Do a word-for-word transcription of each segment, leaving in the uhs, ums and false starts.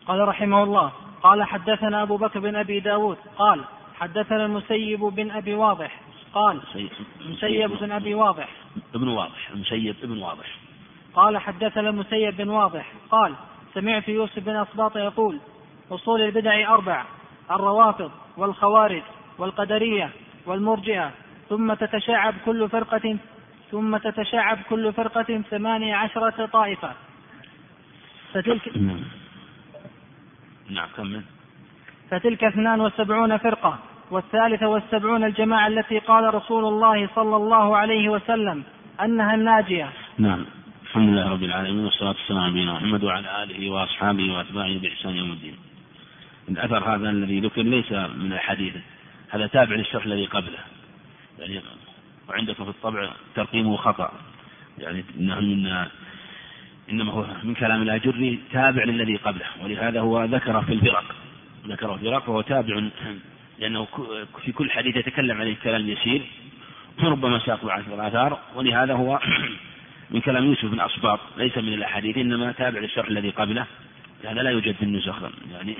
قال رحمه الله: قال حدثنا أبو بكر بن أبي داود قال حدثنا المسيب بن أبي واضح قال مسيب بن أبي واضح ابن واضح المسيب ابن واضح قال حدثنا المسيب بن واضح قال سمعت يوسف بن أصباط يقول: أصول البدع أربع: الروافض والخوارج والقدرية والمرجئة، ثم تتشعب كل فرقة ثم تتشعب كل فرقة ثمانية عشرة طائفة، فتلك نعم كمل فتلك اثنان وسبعون فرقة، والثالثة والسبعون الجماعة التي قال رسول الله صلى الله عليه وسلم أنها الناجية. نعم. الحمد لله رب العالمين، والصلاة والسلام على نبينا محمد وعلى آله وأصحابه وأتباعه بإحسان يوم الدين. الأثر هذا الذي ذكر ليس من الحديث، هذا تابع للشرح الذي قبله، يعني وعندكم في الطبع ترقيمه خطأ، يعني إنه من إنما هو من كلام الأجري تابع للذي قبله، ولهذا هو ذكر في الفرق ذكر في الفرق وهو تابع، لأنه في كل حديث يتكلم عن الكلام يسير وربما ساق عشر الآثار، ولهذا هو من كلام يوسف بن أصباط ليس من الأحاديث، إنما تابع للشرح الذي قبله، هذا لا يوجد في النسخ يعني،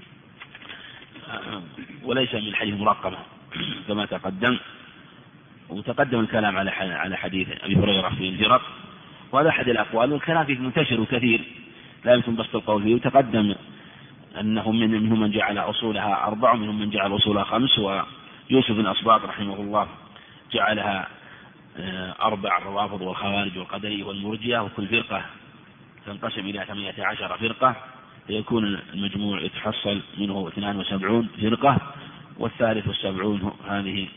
وليس من حديث مرقمة كما تقدم. وتقدم الكلام على على حديث أبي هريرة في الفرق، وهذا أحد الأقوال، والكلام فيه منتشر وكثير لا يمكن بسط القول فيه. وتقدم أنه منهم من جعل أصولها أربع ومنهم من جعل أصولها خمس، ويوسف بن أصباط رحمه الله جعلها أربع: الروافض والخوارج والقدرية والمرجئة، وكل فرقة تنقسم إلى ثمانية عشر فرقة، فيكون المجموع يتحصل منه اثنان وسبعون فرقة، والثالث والسبعون هذه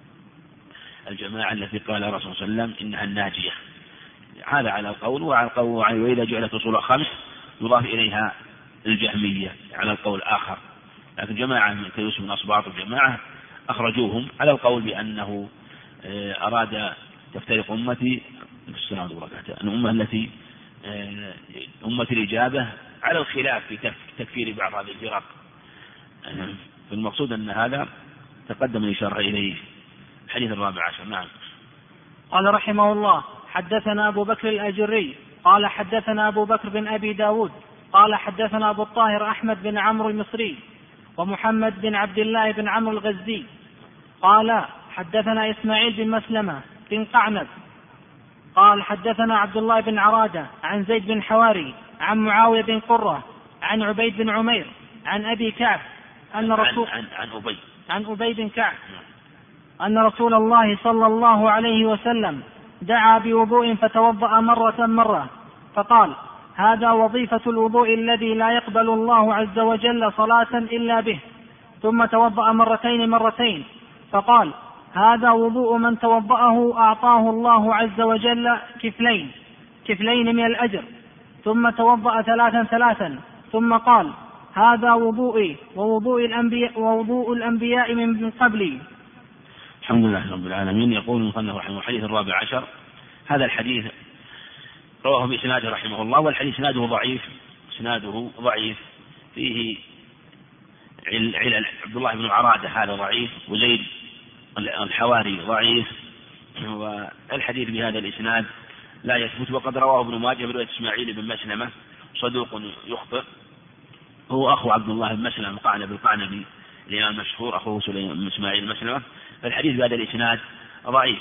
الجماعة التي قال الرسول صلى الله عليه وسلم إنها الناجية. هذا على القول، وعلى القول وإذا جعلت أصولها خمس يضاف إليها الجهمية على القول الآخر، لكن جماعة كيوسف بن أصباط الجماعة أخرجوهم على القول بأنه أراد تفترق أمتي السلام وبركاته الأمة التي أمة الإجابة على الخلاف في تكفير بعض هذه الفرق. فالمقصود أن هذا تقدم الإشارة إليه الحديث الرابع عشر. نعم. قال رحمه الله: حدثنا أبو بكر الأجري قال حدثنا أبو بكر بن أبي داود قال حدثنا أبو الطاهر أحمد بن عمرو المصري ومحمد بن عبد الله بن عمرو الغزي قال حدثنا إسماعيل بن مسلمة بن قعنب قال حدثنا عبد الله بن عرادة عن زيد بن حواري عن معاوية بن قرة عن عبيد بن عمير عن أبي كعب أن رسول عن, عن, عن, أبي. عن أبي بن كعب أن رسول الله صلى الله عليه وسلم دعا بوضوء فتوضأ مرة مرة فقال: هذا وظيفة الوضوء الذي لا يقبل الله عز وجل صلاة إلا به. ثم توضأ مرتين مرتين فقال: هذا وضوء من توضأه أعطاه الله عز وجل كفلين كفلين من الأجر. ثم توضأ ثلاثا ثلاثا ثم قال: هذا وضوئي ووضوء الأنبياء, ووضوء الأنبياء من قبلي. الحمد لله رب العالمين. يقول المصنف رحمه الحديث الرابع عشر. هذا الحديث رواه بإسناده رحمه الله، والحديث إسناده ضعيف إسناده ضعيف فيه علل. عبد الله بن عرادة هذا ضعيف، وزيد الحواري ضعيف، والحديث بهذا الإسناد لا يثبت. وقد رواه ابن ماجه برواية إسماعيل بن مسلمة صدوق يخطئ، هو أخو عبد الله بن مسلمة القعنبي القعنبي الإمام المشهور أخوه إسماعيل بن مسلمة. فالحديث بهذا الإسناد ضعيف.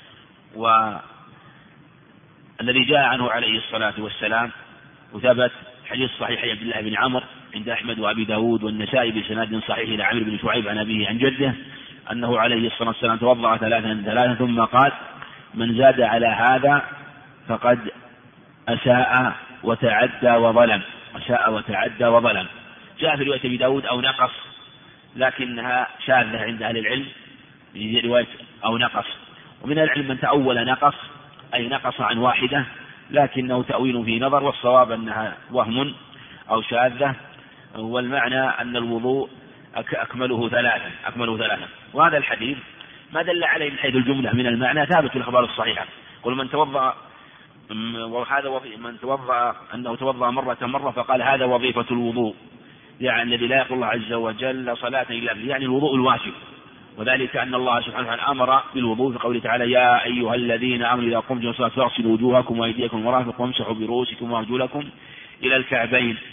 والذي جاء عنه عليه الصلاة والسلام وثبت حديث صحيح عبد الله بن عمرو عند أحمد وأبي داود والنسائي بسند صحيح إلى عمرو بن شعيب عن أبيه عن جده أنه عليه الصلاة والسلام توضأ ثلاثا ثلاثا ثم قال: من زاد على هذا فقد أساء وتعدى وظلم. أساء وتعدى وظلم. جاء في رواية أبي داود أو نقص، لكنها شاذة عند أهل العلم في رواية أو نقص. ومن العلم من تأول نقص أي نقص عن واحدة، لكنه تأويل في نظر، والصواب أنها وهم أو شاذة، والمعنى أن الوضوء أكمله ثلاثا أكمله ثلاثا. وهذا الحديث ما دل عليه من حيث الجملة من المعنى ثابت في الأخبار الصحيحة. قل من توضأ وهذا من توضأ أنه توضأ مرة مرة فقال: هذا وظيفة الوضوء، يعني الذي لا يقول الله عز وجل صلاة إلا به، يعني الوضوء الواجب. وذلك أن الله سبحانه وتعالى أمر بالوضوء في قوله تعالى: يا أيها الذين آمنوا إذا قمتم إلى الصلاة فاغسلوا وجوهكم وأيديكم وأرجلكم وامسحوا برؤوسكم وأرجلكم إلى الكعبين.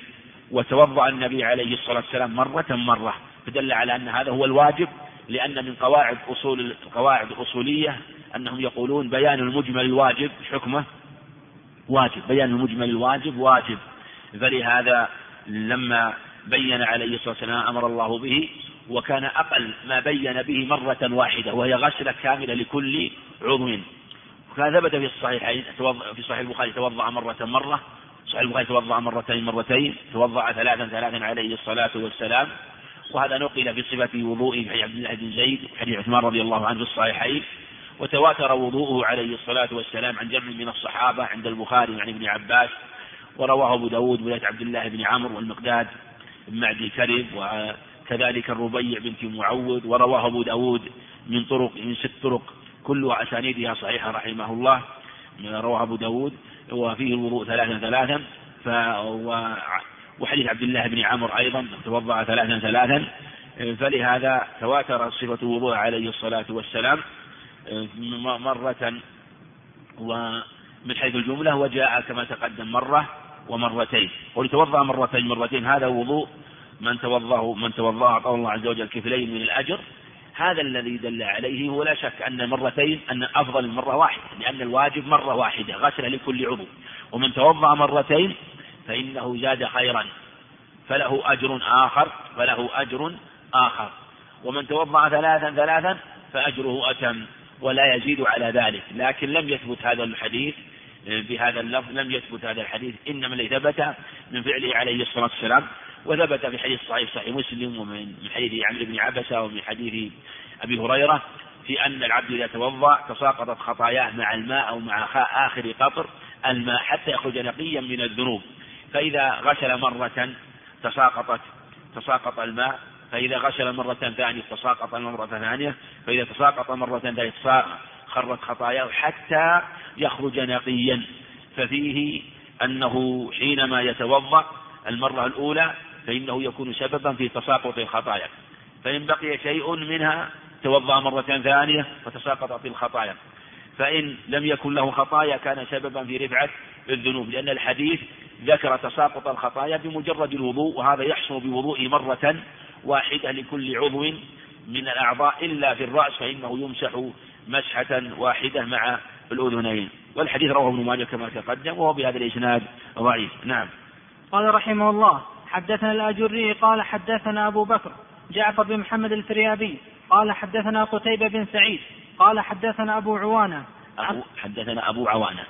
وتوضأ النبي عليه الصلاة والسلام مرة مرة، فدل على أن هذا هو الواجب، لأن من قواعد أصول القواعد الأصولية أنهم يقولون بيان المجمل الواجب حكمه واجب، بيان المجمل الواجب واجب. فلهذا لما بين عليه الصلاة والسلام أمر الله به، وكان أقل ما بين به مرة واحدة وهي غسلة كاملة لكل عضو. وكان ثبت في الصحيحين في صحيح البخاري توضأ مرة مرة، صحيح البخاري توضأ مرتين مرتين، توضأ ثلاثا ثلاثا عليه الصلاة والسلام. وهذا نقل في صفة وضوءه في عبد الله بن زيد حديث عثمان رضي الله عنه في الصحيحين. وتواتر وضوءه عليه الصلاة والسلام عن جمع من الصحابة عند البخاري عن ابن عباس، ورواه أبو داود ولاية عبد الله بن عمرو والمقداد بن معدي كرب، وكذلك الربيع بنت معوذ، ورواه أبو داود من طرق من ست طرق كلها أسانيدها صحيحة رحمه الله. رواه أبو داود وفيه الوضوء ثلاثا ثلاثا. وحديث عبد الله بن عمرو أيضا توضأ ثلاثا ثلاثا. فلهذا تواتر صفة الوضوء عليه الصلاة والسلام مرة ومن حيث الجملة، وجاء كما تقدم مرة ومرتين. ولتوضأ مرتين مرتين هذا وضوء من توضأه من توضأ أعطاه الله عز وجل كفلين من الأجر. هذا الذي دل عليه هو لا شك أن مرتين أن أفضل من مرة واحدة، لأن الواجب مرة واحدة غسل لكل عضو. ومن توضأ مرتين فإنه زاد خيرا فله أجر آخر فله أجر آخر ومن توضأ ثلاثا ثلاثا فأجره أتم ولا يزيد على ذلك. لكن لم يثبت هذا الحديث بهذا اللفظ، لم يثبت هذا الحديث، إنما الذي ثبت من فعله عليه الصلاة والسلام. وثبت في حديث صحيح صحيح مسلم ومن حديث عمرو بن عبسة ومن حديث أبي هريرة في أن العبد إذا توضأ تساقطت خطاياه مع الماء أو مع آخر قطر الماء حتى يخرج نقيا من الذنوب. فإذا غسل مرة تساقطت تساقط الماء، فإذا غسل مرة ثانية تساقط مرة ثانية، فإذا تساقط مرة ثالثة خرت خطاياه حتى يخرج نقيا. ففيه أنه حينما يتوضأ المرة الأولى فإنه يكون سببا في تساقط الخطايا، فإن بقي شيء منها توضأ مرة ثانية فتساقطت الخطايا، فإن لم يكن له خطايا كان سببا في رفعة الذنوب، لأن الحديث ذكر تساقط الخطايا بمجرد الوضوء، وهذا يحصل بوضوء مرة واحدة لكل عضو من الأعضاء إلا في الرأس فإنه يمسح مسحة واحدة مع الأذنين. والحديث رواه ابن ماجه كما تقدم وهو بهذا الإسناد ضعيف. نعم. قال رحمه الله: حدثنا الأجري قال حدثنا أبو بكر جعفر بن محمد الفريابي قال حدثنا قتيبة بن سعيد قال حدثنا أبو عوانة أبو حدثنا أبو عوانة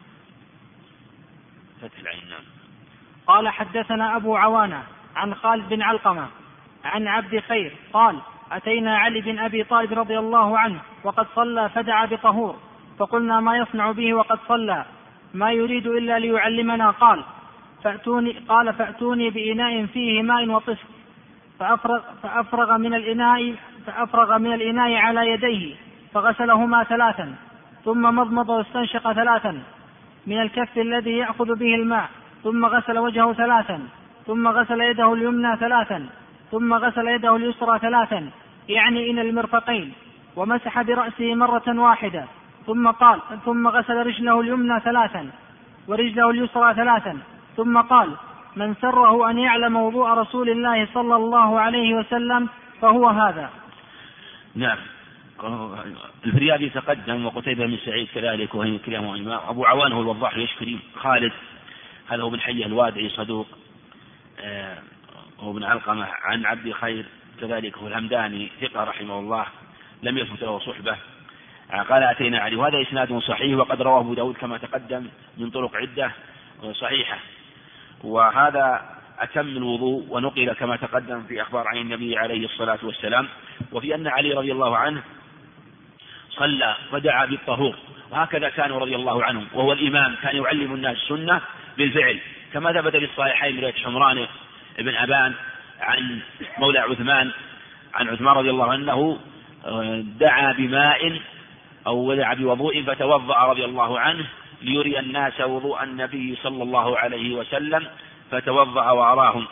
فتح العين. نعم. قال حدثنا أبو عوانة عن خالد بن علقمة عن عبد خير قال: أتينا علي بن أبي طالب رضي الله عنه وقد صلى فدعا بطهور، فقلنا: ما يصنع به وقد صلى؟ ما يريد إلا ليعلمنا. قال: فأتوني قال فأتوني بإناء فيه ماء وطست، فأفرغ, فأفرغ من الإناء فأفرغ من الإناء على يديه فغسلهما ثلاثا، ثم مضمض واستنشق ثلاثا من الكف الذي يأخذ به الماء، ثم غسل وجهه ثلاثا، ثم غسل يده اليمنى ثلاثا، ثم غسل يده اليسرى ثلاثا يعني إلى المرفقين، ومسح برأسه مرة واحدة، ثم قال ثم غسل رجله اليمنى ثلاثا ورجله اليسرى ثلاثا، ثم قال: من سره أن يعلم وضوء رسول الله صلى الله عليه وسلم فهو هذا. نعم. الفريابي تقدم وقتيبة بن سعيد كذلك وهي كلاهما إمام. أبو عوان هو الوضاح اليشكري. خالد هذا هو بن حي الوادعي صدوق، آه هو بن علقمة عن عبد خير كذلك هو الهمداني ثقة رحمه الله لم يثبت له صحبة. قال: أتينا علي، وهذا إسناد صحيح وقد رواه أبو داود كما تقدم من طرق عدة صحيحة. وهذا أتم الوضوء ونقل كما تقدم في أخبار عن النبي عليه الصلاة والسلام. وفي أن علي رضي الله عنه صلى ودعا بالطهور، وهكذا كان رضي الله عنه وهو الإمام كان يعلم الناس السنة بالفعل، كما ثبت في الصحيحين رواية حمران بن أبان عن مولى عثمان عن عثمان رضي الله عنه دعا بماء أو دعا بوضوء فتوضأ رضي الله عنه ليري الناس وضوء النبي صلى الله عليه وسلم فتوضأ وأراهم،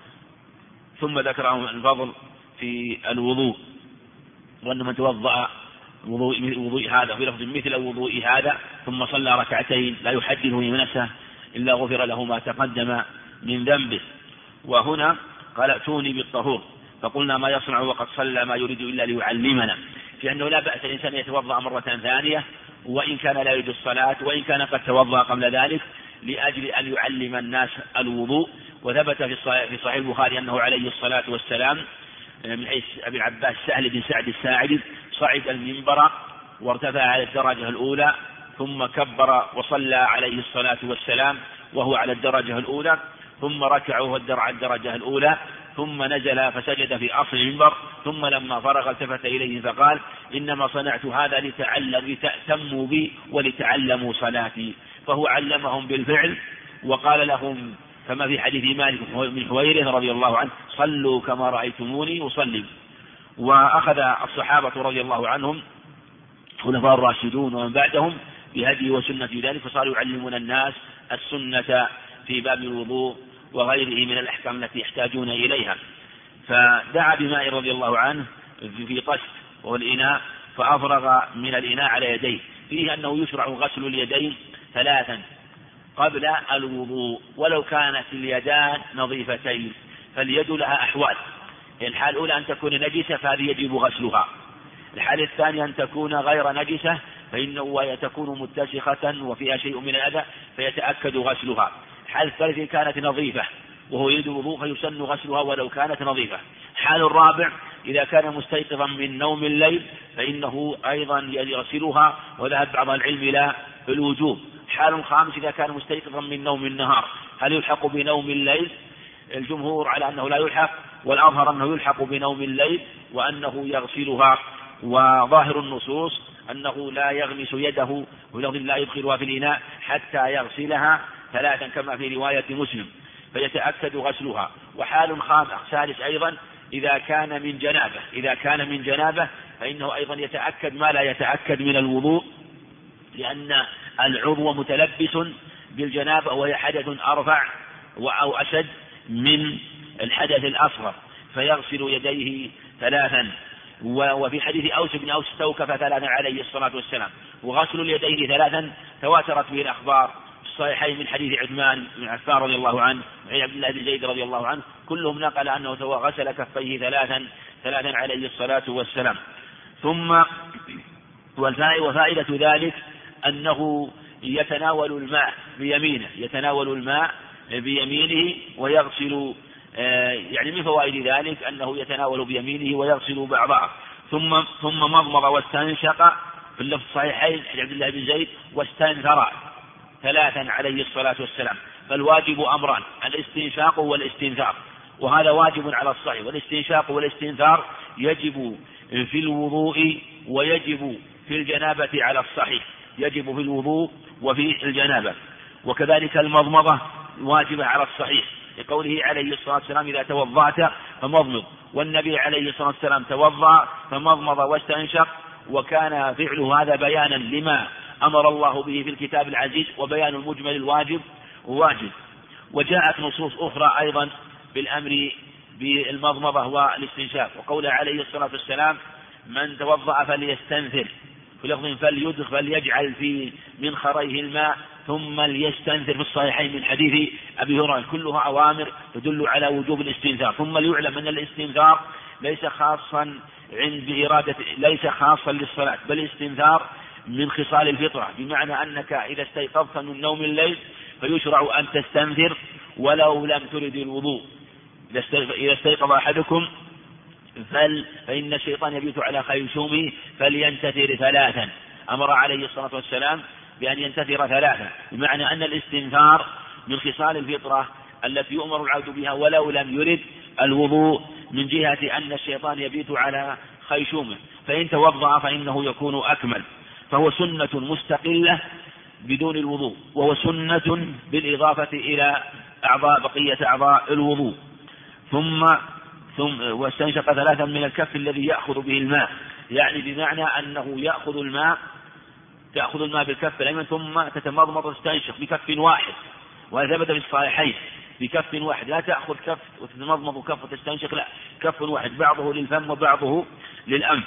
ثم ذكرهم الفضل في الوضوء وأن من توضأ وضوء, وضوء هذا في لفظ مثل وضوء هذا ثم صلى ركعتين لا يحدثه نفسه إلا غفر له ما تقدم من ذنبه. وهنا قال ائتوني بالطهور، فقلنا ما يصنع وقد صلى ما يريد إلا ليعلمنا، في أنه لا بأس الإنسان يتوضأ مرة ثانية وإن كان لا يريد الصلاة، وإن كان قد توضأ قبل ذلك لأجل أن يعلم الناس الوضوء. وثبت في صحيح البخاري أنه عليه الصلاة والسلام من حيث أبي العباس سهل بن سعد الساعدي صعد المنبر وارتفع على الدرجة الأولى ثم كبر وصلى عليه الصلاة والسلام وهو على الدرجة الأولى، ثم ركع وهو على الدرجة الأولى، ثم نزل فسجد في أصل المنبر، ثم لما فرغ التفت إليه فقال إنما صنعت هذا لتعلم لتأتموا بي ولتعلموا صلاتي. فهو علمهم بالفعل وقال لهم كما في حديث مالك بن حويرث رضي الله عنه صلوا كما رأيتموني أصلي. وأخذ الصحابة رضي الله عنهم خلفاء الراشدون ومن بعدهم بهدي وسنة ذلك، فصاروا يعلمون الناس السنة في باب الوضوء وغيره من الأحكام التي يحتاجون إليها. فدعا بماء رضي الله عنه في طست وهو الإناء فأفرغ من الإناء على يديه، فيه أنه يشرع غسل اليدين ثلاثا قبل الوضوء ولو كانت اليدان نظيفتين، فاليد لها أحوال، الحال الأولى أن تكون نجسة فهذه يجب غسلها، الحال الثانية أن تكون غير نجسة فإنه تكون متسخة وفيها شيء من الأذى فيتأكد غسلها، الحال الثالث إن كانت نظيفة وهو يريد الوضوء فيسن غسلها ولو كانت نظيفة. الحال الرابع إذا كان مستيقظا من نوم الليل فإنه أيضا يغسلها وذهب بعض العلم إلى الوجوب. حال خامس إذا كان مستيقظا من نوم النهار هل يلحق بنوم الليل؟ الجمهور على أنه لا يلحق، والأظهر أنه يلحق بنوم الليل وأنه يغسلها، وظاهر النصوص أنه لا يغمس يده ولفظ لا يدخلها في الإناء حتى يغسلها ثلاثا كما في رواية مسلم فيتأكد غسلها. وحال خامس سادس أيضا إذا كان من جنابه إذا كان من جنابه فإنه أيضا يتأكد ما لا يتأكد من الوضوء، لأن العضو متلبس بالجنابة وهي حدث أرفع أو أشد من الحدث الأصغر فيغسل يديه ثلاثا. وفي حديث أوس بن أوس استوكف ثلاثا عليه الصلاة والسلام. وغسل اليدين ثلاثا تواترت به الأخبار في الصحيحين من حديث عثمان بن عفان رضي الله عنه وعن عبد الله بن زيد رضي الله عنه كلهم نقل أنه غسل كفيه ثلاثا ثلاثا عليه الصلاة والسلام. ثم وفائدة ذلك أنه يتناول الماء بيمينه يتناول الماء بيمينه ويغسل، يعني من فوائد ذلك أنه يتناول بيمينه ويغسل بعضها. ثم ثم مضمض واستنشق في اللفظ الصحيحين عن عبد الله بن زيد واستنثر ثلاثا عليه الصلاة والسلام. فالواجب أمران الاستنشاق والاستنثار، وهذا واجب على الصحيح، والاستنشاق والاستنثار يجب في الوضوء ويجب في الجنابة على الصحيح، يجب في الوضوء وفي الجنابة. وكذلك المضمضة واجبة على الصحيح لقوله عليه الصلاة والسلام إذا توضأت فمضمض، والنبي عليه الصلاة والسلام توضأ فمضمض واستنشق، وكان فعله هذا بيانا لما أمر الله به في الكتاب العزيز وبيان المجمل الواجب واجب. وجاءت نصوص أخرى أيضا بالأمر بالمضمضة والاستنشاق، وقوله عليه الصلاة والسلام من توضأ فليستنثر في لفظ فليدخل فليجعل في منخريه الماء ثم ليستنثر في الصحيحين من حديث أبي هريرة، كلها أوامر تدل على وجوب الاستنثار. ثم ليعلم أن الاستنثار ليس خاصا عند بإرادة ليس خاصا للصلاة، بل الاستنثار من خصال الفطرة، بمعنى أنك إذا استيقظت من نوم الليل فيشرع أن تستنثر ولو لم ترد الوضوء. إذا استيقظ أحدكم فل فإن الشيطان يبيت على خيشومه فلينتثر ثلاثا، أمر عليه الصلاة والسلام بأن ينتثر ثلاثا، بمعنى أن الاستنثار من خصال الفطرة التي يؤمر العبد بها ولو لم يرد الوضوء، من جهة أن الشيطان يبيت على خيشومه، فإن توضأ فإنه يكون أكمل. فهو سنة مستقلة بدون الوضوء، وهو سنة بالإضافة إلى أعضاء بقية أعضاء الوضوء. ثم ثم واستنشق ثلاثا من الكف الذي يأخذ به الماء، يعني بمعنى أنه يأخذ الماء تأخذ الماء بالكف الأيمن ثم تتمضمض وتستنشق بكف واحد، وهذا ثبت في الصحيحين بكف واحد، لا تأخذ كف وتتمضمض كف وتستنشق، لا كف واحد بعضه للفم وبعضه للأنف.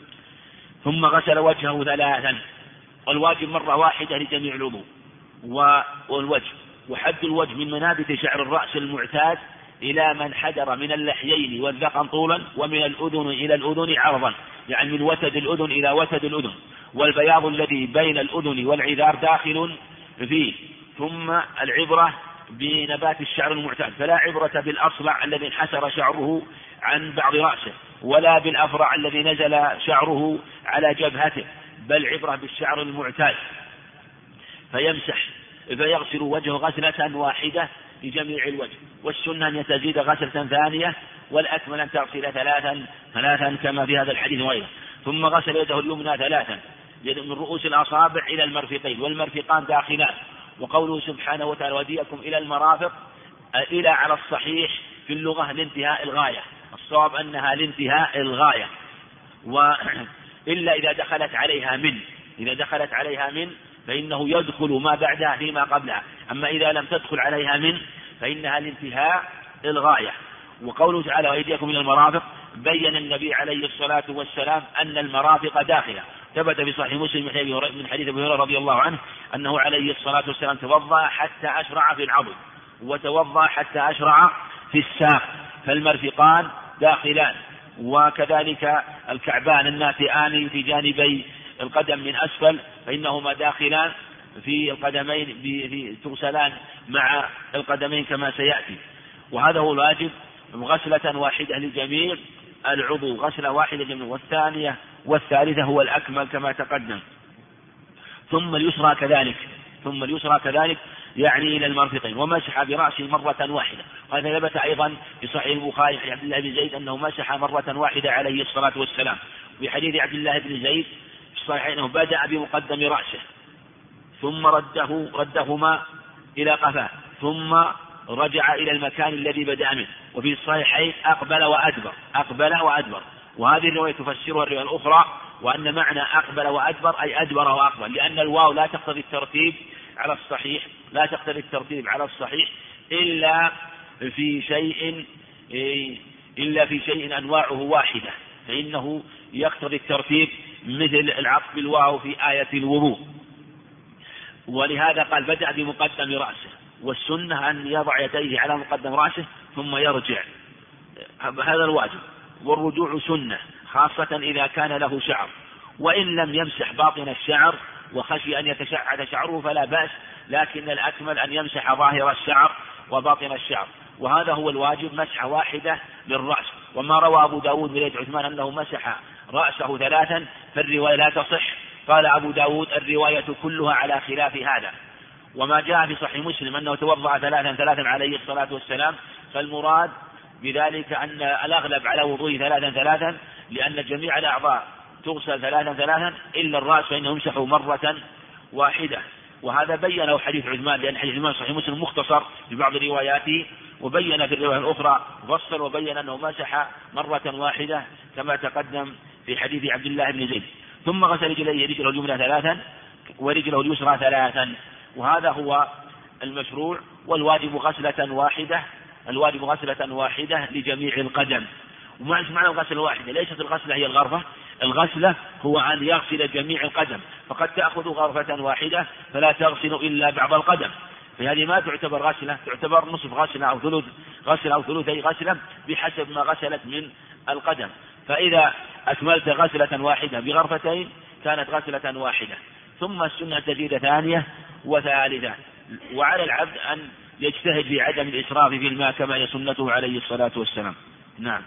ثم غسل وجهه ثلاثا، والواجب مرة واحدة لجميع الوضوء والوجه، وحد الوجه من منابت شعر الرأس المعتاد إلى من حدر من اللحيين والذقن طولا ومن الأذن إلى الأذن عرضا، يعني من وتد الأذن إلى وتد الأذن، والبياض الذي بين الأذن والعذار داخل فيه. ثم العبرة بنبات الشعر المعتاد، فلا عبرة بالأصلع الذي انحسر شعره عن بعض رأسه، ولا بالأفرع الذي نزل شعره على جبهته، بل عبرة بالشعر المعتاد، فيمسح فيغسل وجهه غسلة واحدة لجميع الوجه، والسنة أن يتزيد غسلة ثانية، والأكمل أن تغسل ثلاثا ثلاثا كما في هذا الحديث وغيره. ثم غسل يده اليمنى ثلاثا من رؤوس الأصابع إلى المرفقين، والمرفقان داخلان، وقوله سبحانه وتعالى وديكم إلى المرافق، إلى على الصحيح في اللغة لانتهاء الغاية، الصواب أنها لانتهاء الغاية، وإلا إذا دخلت عليها من إذا دخلت عليها من فإنه يدخل ما بعدها فيما قبلها، أما إذا لم تدخل عليها من فإنها لانتهاء الغاية. وقوله تعالى وأيديكم إلى المرافق، بين النبي عليه الصلاة والسلام أن المرافق داخلة، ثبت في صحيح مسلم من حديث أبي هريرة رضي الله عنه أنه عليه الصلاة والسلام توضأ حتى أشرع في العضد، وتوضأ حتى أشرع في الساق، فالمرفقان داخلان، وكذلك الكعبان الناتئان في جانبي القدم من أسفل فإنهما داخلان في القدمين في تغسلان مع القدمين كما سيأتي. وهذا هو الواجب، غسلة واحدة لجميع العضو، غسلة واحدة لجميع، والثانية والثالثة هو الأكمل كما تقدم. ثم اليسرى كذلك ثم اليسرى كذلك يعني إلى المرفقين، ومسح برأسه مرة واحدة، وهذا ثبت أيضا في صحيح البخاري عن عبد الله بن زيد أنه مسح مرة واحدة عليه الصلاة والسلام. في حديث عبد الله بن زيد في الصحيح أنه بدأ بمقدم رأسه ثم رده ردهما إلى قفاه ثم رجع إلى المكان الذي بدأ منه. وفي الصحيحين أقبل وأدبر أقبل وأدبر وهذه الرواية تفسرها الرواية الأخرى، وأن معنى أقبل وأدبر أي أدبر وأقبل، لأن الواو لا تقتضي الترتيب على الصحيح لا تقتضي الترتيب على الصحيح إلا في شيء إلا في شيء أنواعه واحدة، فإنه يقتضي الترتيب مثل العطف بالواو في آية الوضوء. ولهذا قال بدأ بمقدم رأسه، والسنة أن يضع يديه على مقدم رأسه ثم يرجع، هذا الواجب. والرجوع سنة خاصة إذا كان له شعر، وإن لم يمسح باطن الشعر وخشي أن يتشعث شعره فلا بأس، لكن الأكمل أن يمسح ظاهر الشعر وباطن الشعر، وهذا هو الواجب، مسحة واحدة للرأس. وما روى أبو داود من يد عثمان أنه مسح رأسه ثلاثا فالرواية لا تصح، قال أبو داود الرواية كلها على خلاف هذا. وما جاء في صحيح مسلم أنه توضأ ثلاثا ثلاثا عليه الصلاة والسلام، فالمراد بذلك أن الأغلب على وضوء ثلاثا ثلاثا، لأن جميع الأعضاء تغسل ثلاثا ثلاثا إلا الرأس فإنه يمسح مرة واحدة. وهذا بينه حديث عثمان، لأن حديث عثمان صحيح مسلم مختصر في بعض رواياته، وبين في الرواية الأخرى فصل وبين أنه مسح مرة واحدة كما تقدم في حديث عبد الله بن زيد. ثم غسل رجليه، رجله اليمنى ثلاثا ورجله اليسرى ثلاثا، وهذا هو المشروع. والواجب غسلة واحدة الواجب غسلة واحدة لجميع القدم. وما معنى الغسلة الواحدة؟ ليست الغسلة هي الغرفة، الغسلة هو أن يغسل جميع القدم، فقد تأخذ غرفة واحدة فلا تغسل إلا بعض القدم، فهذه ما تعتبر غسلة، تعتبر نصف غسلة أو ثلث غسلة أو ثلثي غسلة بحسب ما غسلت من القدم. فإذا أكملت غسلة واحدة بغرفتين كانت غسلة واحدة. ثم السنة تزيد ثانية وثالثة، وعلى العبد أن يجتهد في عدم الإسراف في الماء كما هي سنته عليه الصلاة والسلام. نعم.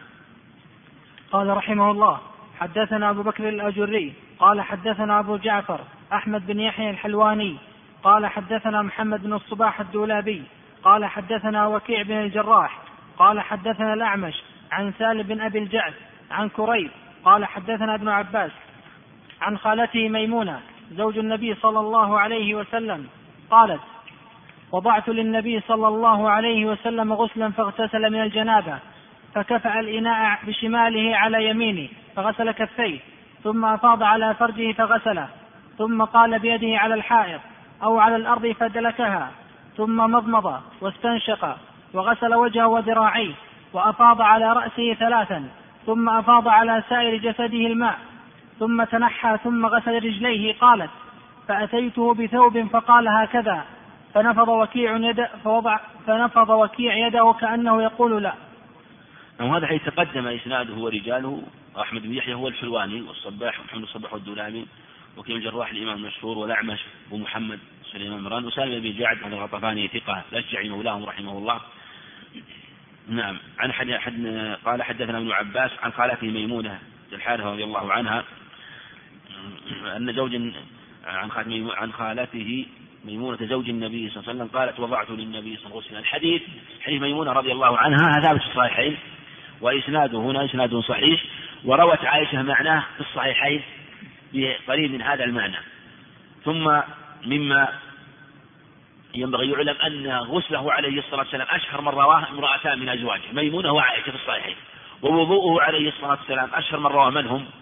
قال رحمه الله حدثنا أبو بكر الأجري قال حدثنا أبو جعفر أحمد بن يحيى الحلواني قال حدثنا محمد بن الصباح الدولابي قال حدثنا وكيع بن الجراح قال حدثنا الأعمش عن سالم بن أبي الجعد عن كريب قال حدثنا ابن عباس عن خالته ميمونة زوج النبي صلى الله عليه وسلم قالت وضعت للنبي صلى الله عليه وسلم غسلا فاغتسل من الجنابة، فكفأ الإناء بشماله على يمينه فغسل كفيه، ثم أفاض على فرجه فغسله، ثم قال بيده على الحائط أو على الأرض فدلكها، ثم مضمض واستنشق وغسل وجهه وذراعيه، وأفاض على رأسه ثلاثا، ثم أفاض على سائر جسده الماء، ثم تنحى ثم غسل رجليه. قالت فأتيته بثوب فقال هكذا، فنفض وكيع يده فوضع فنفض وكيع يده كأنه يقول لا. وهذا حيث تقدم إسناده ورجاله أحمد بن يحيى هو الحلواني والصباح محمد الصباح والدولابي وكيع الجراح الإمام المشهور والأعمش ومحمد سليمان مران وسالم بن جعد عن الغطفاني ثقة الأشجعي مولاهم رحمه الله. نعم. عن حد حد قال حدثنا ابن عباس عن خالته ميمونة الحارثة رضي الله عنها أن زوج عن عن خالته ميمونة زوج النبي صلى الله عليه وسلم قالت وضعت للنبي صلى الله عليه وسلم. الحديث حديث ميمونة رضي الله عنها ثابت في الصحيحين وإسناده هنا إسناد صحيح، وروت عائشة معناه في الصحيحين بقريب من هذا المعنى. ثم مما ينبغي يعلم أن غسله عليه الصلاة والسلام أشهر من رواه امرأتان من أزواجه ميمونة وعائشة في الصحيحين، ووضوءه عليه الصلاة والسلام أشهر من رواه من هم؟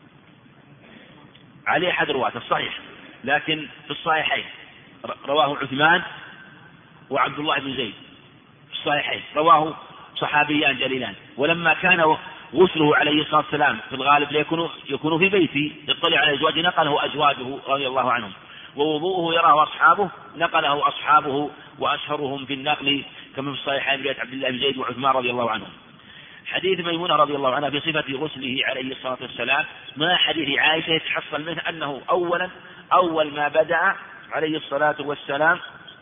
علي أحد رواته الصحيح، لكن في الصحيحين رواه عثمان وعبد الله بن زيد في الصحيحين رواه صحابيان جليلان. ولما كان غسله عليه الصلاة والسلام في الغالب ليكون يكون في بيته يطلع على أزواجه نقله أزواجه رضي الله عنهم، ووضوءه يراه أصحابه نقله أصحابه وأشهرهم في النقل كما في الصحيحين رواية عبد الله بن زيد وعثمان رضي الله عنهم. حديث ميمونة رضي الله عنها في صفة غسله عليه الصلاة والسلام ما حديث عائشة يتحصل منه أنه أولا أول ما بدأ عليه الصلاة والسلام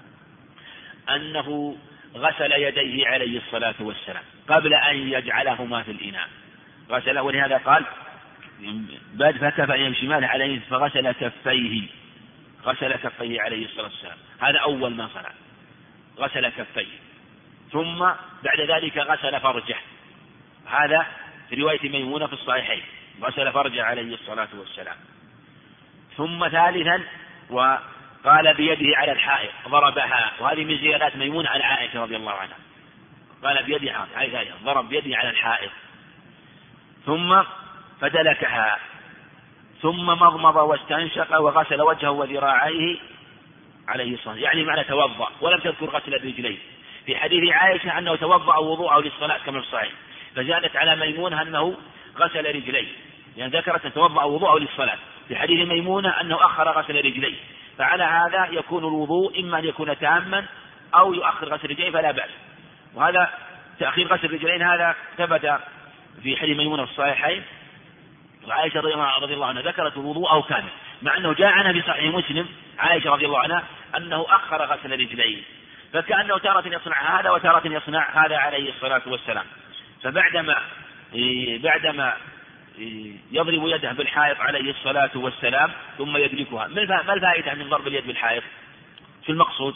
أنه غسل يديه عليه الصلاة والسلام قبل أن يجعلهما في الإناء غسل، ولهذا قال بعد فكف أن شماله عليه فغسل كفيه غسل كفيه عليه الصلاة والسلام. هذا أول ما صنع غسل كفيه، ثم بعد ذلك غسل فرجه، هذا في رواية ميمونة في الصحيحين غسل فرجه عليه الصلاة والسلام. ثم ثالثا وقال بيده على الحائط ضربها، وهذه من زيادات ميمونة على عائشة رضي الله عنها، قال بيده ضرب بيده على الحائط ثم فدلكها ثم مضمض واستنشق وغسل وجهه وذراعيه عليه الصلاة، يعني معنى توضأ، ولم تذكر غسل الرجلين. في حديث عائشة أنه توضأ وضوءه للصلاة كما في الصحيح، فزادت على ميمونة أنه غسل رجليه، يعني ذكرت أن توضأ وضوءه للصلاة. في حديث ميمونة أنه أخر غسل رجليه، فعلى هذا يكون الوضوء إما أن يكون تاما أو يؤخر غسل رجليه فلا بأس. وهذا تأخير غسل الرجلين هذا ثبت في حديث ميمونة في الصحيحين، وعائشة رضي الله عنها ذكرت الوضوء أو كامل، مع أنه جاء عنها في صحيح مسلم عائشة رضي الله عنها أنه أخر غسل رجليه، فكأنه تارة يصنع هذا وتارة يصنع هذا عليه الصلاة والسلام. فبعدما بعدما يضرب يده بالحائط عليه الصلاة والسلام ثم يدركها. ما الفائدة من ضرب اليد بالحائط؟ في المقصود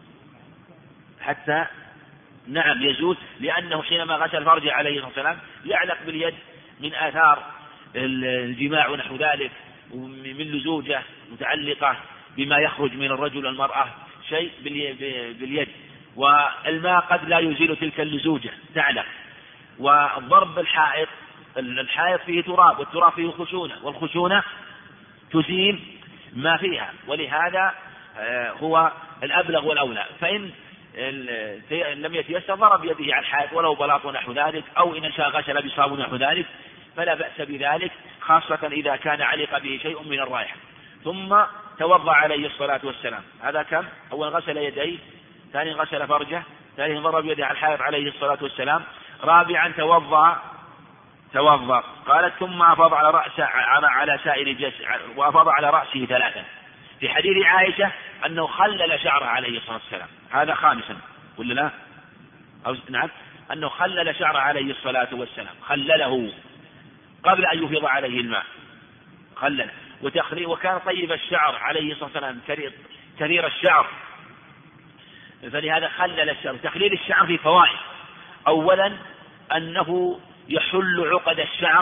حتى نعم يزول، لأنه حينما غسل فرجه عليه الصلاة والسلام يعلق باليد من آثار الجماع ونحو ذلك، من لزوجة متعلقة بما يخرج من الرجل والمرأة شيء باليد، والماء قد لا يزيل تلك اللزوجة تعلق. والضرب بالحائط الحائط فيه تراب والتراب فيه خشونة، والخشونة تزيل ما فيها، ولهذا هو الأبلغ والأولى. فإن لم يتيسر ضرب يده على الحائط ولو بلاط ونحو ذلك، أو إن شاء غسل بصابون ونحو ذلك فلا بأس بذلك، خاصة إذا كان علق به شيء من الرائحة. ثم توضأ عليه الصلاة والسلام. هذا كم؟ أول غسل يديه، ثاني غسل فرجه، ثالث ضرب يده على الحائط عليه الصلاة والسلام، رابعا توضأ توضأ قالت ثم أفاض على رأسه على سائر جسده وأفاض على رأسه ثلاثا. في حديث عائشة أنه خلل شعره عليه الصلاة والسلام، هذا خامسا ولا لا؟ أو نعم أنه خلل شعره عليه الصلاة والسلام، خلله قبل أن يفيض عليه الماء، خلل وتخليل. وكان طيب الشعر عليه الصلاة والسلام كثير الشعر، فلهذا خلل الشعر. تخليل الشعر في فوائد: أولا أنه يحل عقد الشعر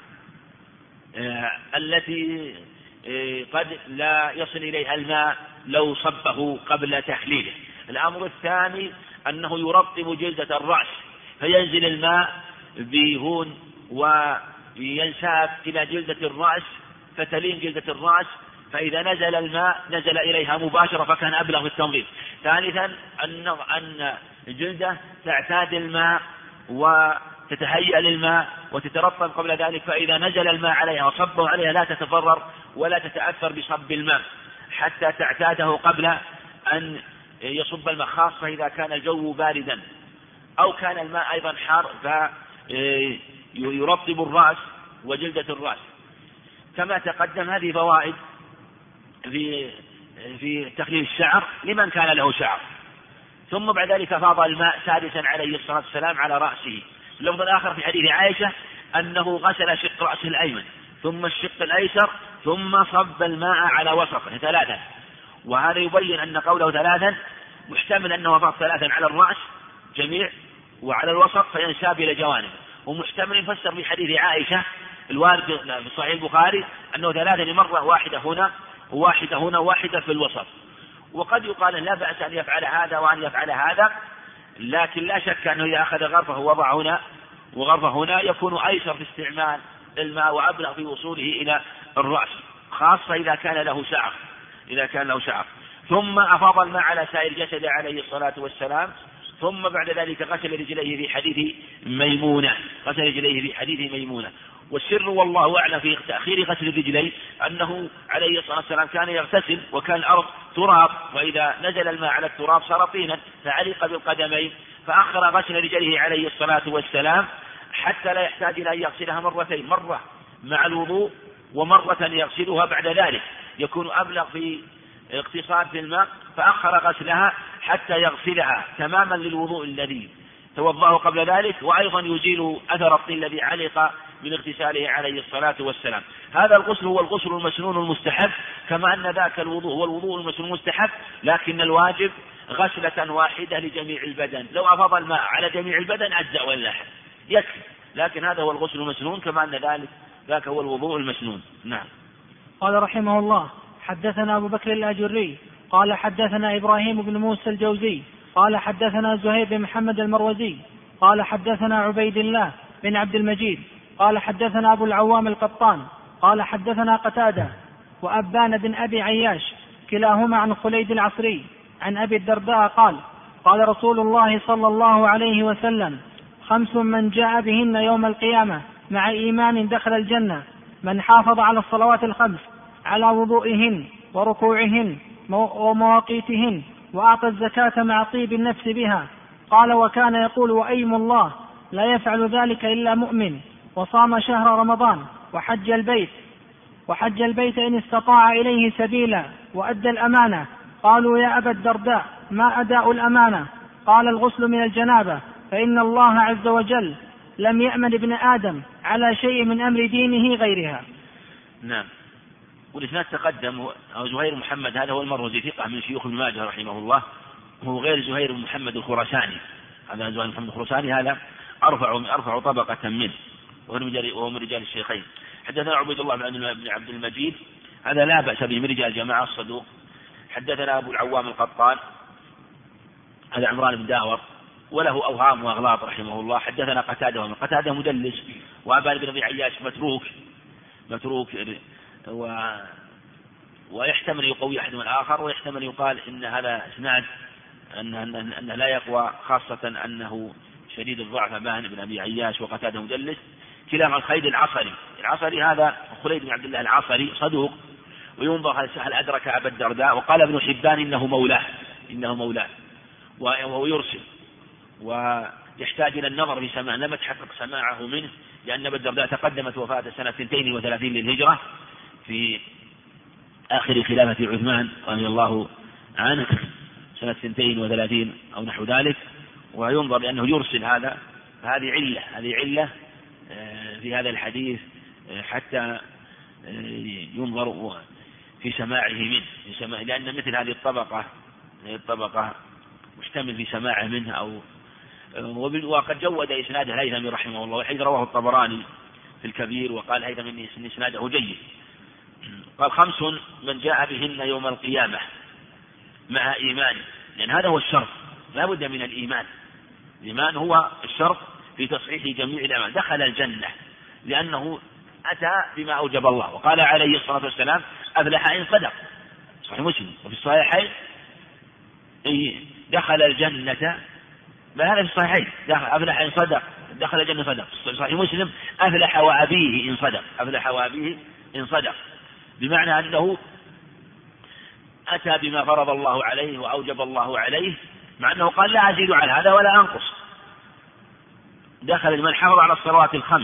التي قد لا يصل إليها الماء لو صبه قبل تخليله. الأمر الثاني أنه يرطب جلدة الرأس فينزل الماء بهون وينساب إلى جلدة الرأس فتلين جلدة الرأس، فإذا نزل الماء نزل إليها مباشرة فكان أبلغ في التنظيف. ثالثا أن أن الجلدة تعتاد الماء وتتهيأ للماء وتترطب قبل ذلك، فإذا نزل الماء عليها وصبه عليها لا تتضرر ولا تتأثر بصب الماء حتى تعتاده قبل أن يصب الماء، خاصة إذا كان الجو باردا أو كان الماء أيضا حار فيرطب الرأس وجلدة الرأس. كما تقدم هذه فوائد في في تخليل الشعر لمن كان له شعر. ثم بعد ذلك فاض الماء سادسا عليه الصلاة والسلام على رأسه. اللفظ الآخر في حديث عائشة أنه غسل شق رأسه الأيمن ثم الشق الأيسر ثم صب الماء على وسطه ثلاثا. وهذا يبين أن قوله ثلاثا محتمل أنه أفاض ثلاثا على الرأس جميع وعلى الوسط فينساب إلى جوانب، ومحتمل يفسر في حديث عائشة الوارد في صحيح البخاري أنه ثلاثا مرة واحدة هنا وواحدة هنا وواحدة في الوسط. وقد يقال لا بأس أن يفعل هذا وأن يفعل هذا، لكن لا شك أنه إذا أخذ غرفه ووضع هنا وغرفه هنا يكون أيسر في استعمال الماء وأبلغ في وصوله إلى الرأس، خاصة إذا كان له شعر إذا كان له شعر. ثم أفاض الماء على سائر جسده عليه الصلاة والسلام. ثم بعد ذلك غسل رجليه في حديث ميمونة غسل رجليه في حديث ميمونة. والسر والله أعلم في تأخير غسل الرجلين أنه عليه الصلاة والسلام كان يغتسل وكان الأرض تراب، وإذا نزل الماء على التراب صار طينا فعلق بالقدمين، فأخر غسل رجليه عليه الصلاة والسلام حتى لا يحتاج إلى أن يغسلها مرتين، مرة مع الوضوء ومرة يغسلها بعد ذلك، يكون أبلغ في اقتصاد في الماء، فأخر غسلها حتى يغسلها تماما للوضوء الذي توضأه قبل ذلك، وأيضا يزيل أثر الطين الذي علق من اغتساله عليه الصلاة والسلام. هذا الغسل هو الغسل المسنون المستحب، كما أن ذاك الوضوء هو الوضوء المسنون المستحب، لكن الواجب غسلة واحدة لجميع البدن. لو أفاض الماء على جميع البدن أجزأ ولا يكفي، لكن هذا هو الغسل المسنون كما أن ذلك ذاك هو الوضوء المسنون. نعم. قال رحمه الله: حدثنا أبو بكر الأجري قال حدثنا إبراهيم بن موسى الجوزي قال حدثنا زهير بن محمد المروزي قال حدثنا عبيد الله بن عبد المجيد قال حدثنا أبو العوام القطان قال حدثنا قتادة وأبان بن أبي عياش كلاهما عن خليد العصري عن أبي الدرداء قال: قال رسول الله صلى الله عليه وسلم: خمس من جاء بهن يوم القيامة مع إيمان دخل الجنة: من حافظ على الصلوات الخمس على وضوئهن وركوعهن ومواقيتهن وأعطى الزكاة مع طيب النفس بها. قال: وكان يقول: وأيم الله لا يفعل ذلك إلا مؤمن. وصام شهر رمضان وحج البيت وحج البيت إن استطاع إليه سبيلا وأدى الأمانة. قالوا: يا أبا الدرداء ما أداء الأمانة؟ قال: الغسل من الجنابة، فإن الله عز وجل لم يأمن ابن آدم على شيء من أمر دينه غيرها. نعم. والإسناد تقدم أو زهير محمد هذا هو المروزي ثقة من شيوخ ابن ماجه رحمه الله، هو غير زهير محمد الخراساني. هذا زهير محمد الخراساني هذا أرفع أرفع طبقة منه، وهو من رجال الشيخين. حدثنا عبيد الله بن عبد المجيد هذا لا بأس به من رجال جماعة الصدوق. حدثنا أبو العوام القطان هذا عمران بن داور وله أوهام وأغلاط رحمه الله. حدثنا قتادة ومن قتادة مدلس، وأبان بن أبي عياش متروك متروك و... ويحتمل يقوي أحد من الآخر، ويحتمل يقال إن هذا إسناد أنه أن... أن... أن لا يقوى، خاصة أنه شديد الضعف أبان بن أبي عياش وقتادة مدلس. كلاهما الخليد العصري العصري هذا خليد بن عبد الله العصري صدوق، وينظر هل أدرك أبا الدرداء. وقال ابن حبان إنه مولاه إنه مولاه وهو يرسل، ويحتاج إلى النظر في سماع، لم يتحقق سماعه منه، لأن أبا الدرداء تقدمت وفاة سنة اثنتين وثلاثين للهجرة في آخر خلافة عثمان رضي الله عنه، سنة اثنتين وثلاثين أو نحو ذلك. وينظر لأنه يرسل هذا، هذه علة هذه علة في هذا الحديث حتى ينظر في سماعه منه، في سماع، لأن مثل هذه الطبقة الطبقة محتمل في سماعه منه. أو وقد جود إسناده الهيثمي رحمه الله، وحيث رواه الطبراني في الكبير، وقال الهيثمي إن إسناده جيد. قال: خمس من جاء بهن يوم القيامة مع إيمان، لأن هذا هو الشرط، لا بد من الإيمان. الإيمان هو الشرط في تصحيح جميع الأعمال. دخل الجنة لأنه أتى بما أوجب الله. وقال عليه الصلاة والسلام: أفلح إن صدق، صحيح مسلم. وفي الصحيحين دخل الجنة، ما هذا في الصحيحين أفلح إن صدق، دخل الجنة صدق. صحيح مسلم: أفلح وأبيه إن صدق، أفلح وأبيه إن صدق، بمعنى أنه أتى بما فرض الله عليه وأوجب الله عليه، مع أنه قال لا أزيد على هذا ولا أنقص. دخل من حافظ على الصلوات الخمس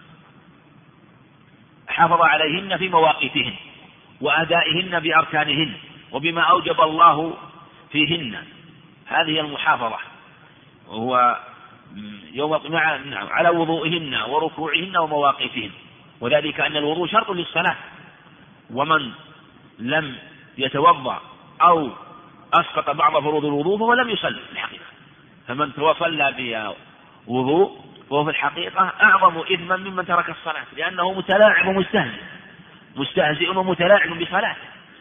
حافظ عليهن في مواقيتهن وأدائهن بأركانهن وبما أوجب الله فيهن، هذه المحافظة، وهو يوم مع على وضوئهن وركوعهن ومواقيتهن، وذلك أن الوضوء شرط للصلاة، ومن لم يتوضأ أو أسقط بعض فروض الوضوء فهو لم يصلي في الحقيقة. فمن صلى بوضوء فهو في الحقيقة أعظم إثما ممن ترك الصلاة، لأنه متلاعب ومستهزئ مستهزئ ومتلاعب بصلاة.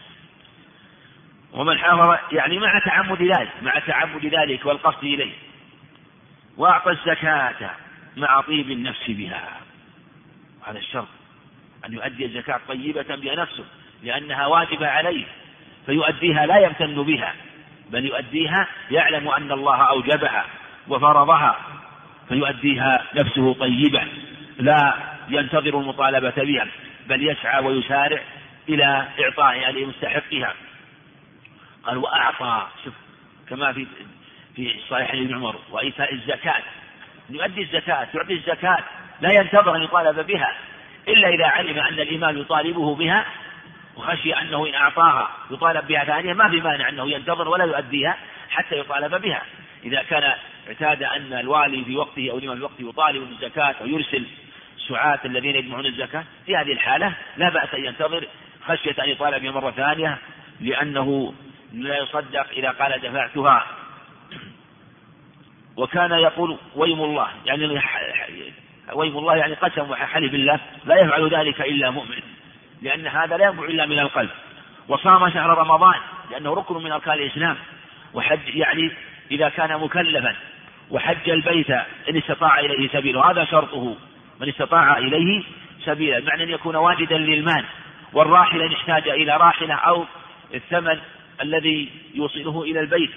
ومن حافظ يعني مع تعمد ذلك مع تعمد ذلك والقصد إليه، وأعطى الزكاة مع طيب النفس بها، هذا الشرط أن يؤدي الزكاة طيبة بها نفسه، لأنها واجبة عليه، فيؤديها لا يمتن بها، بل يؤديها يعلم أن الله أوجبها وفرضها، فيؤديها نفسه طيبة لا ينتظر المطالبة بها، بل يسعى ويسارع إلى إعطائها لمستحقها. قال وأعطى، شوف كما في في صحيح ابن عمر، وإيتاء الزكاة، يؤدي الزكاة يعطي الزكاة لا ينتظر أن يطالب بها إلا إذا علم أن الإمام يطالبه بها وخشي أنه إن أعطاها يطالب بها ثانية، ما في مانع أنه ينتظر ولا يؤديها حتى يطالب بها. إذا كان اعتاد أن الوالي في وقته أو الإمام في وقته يطالب بالزكاة أو يرسل سعاة الذين يجمعون الزكاة، في هذه الحالة لا بأس أن ينتظر خشية أن يطالب بها مرة ثانية، لأنه لا يصدق إذا قال دفعتها. وكان يقول ويم الله، يعني ويم الله يعني قسم وحلف بالله لا يفعل ذلك إلا مؤمن، لأن هذا لا ينبع إلا من القلب. وصام شهر رمضان لأنه ركن من أركان الإسلام، وحج يعني إذا كان مكلفا، وحج البيت إن استطاع إليه سبيله، هذا شرطه من استطاع إليه سبيلا، معنى أن يكون واجدا للمال، والراحل إن احتاج إلى راحلة أو الثمن الذي يوصله إلى البيت.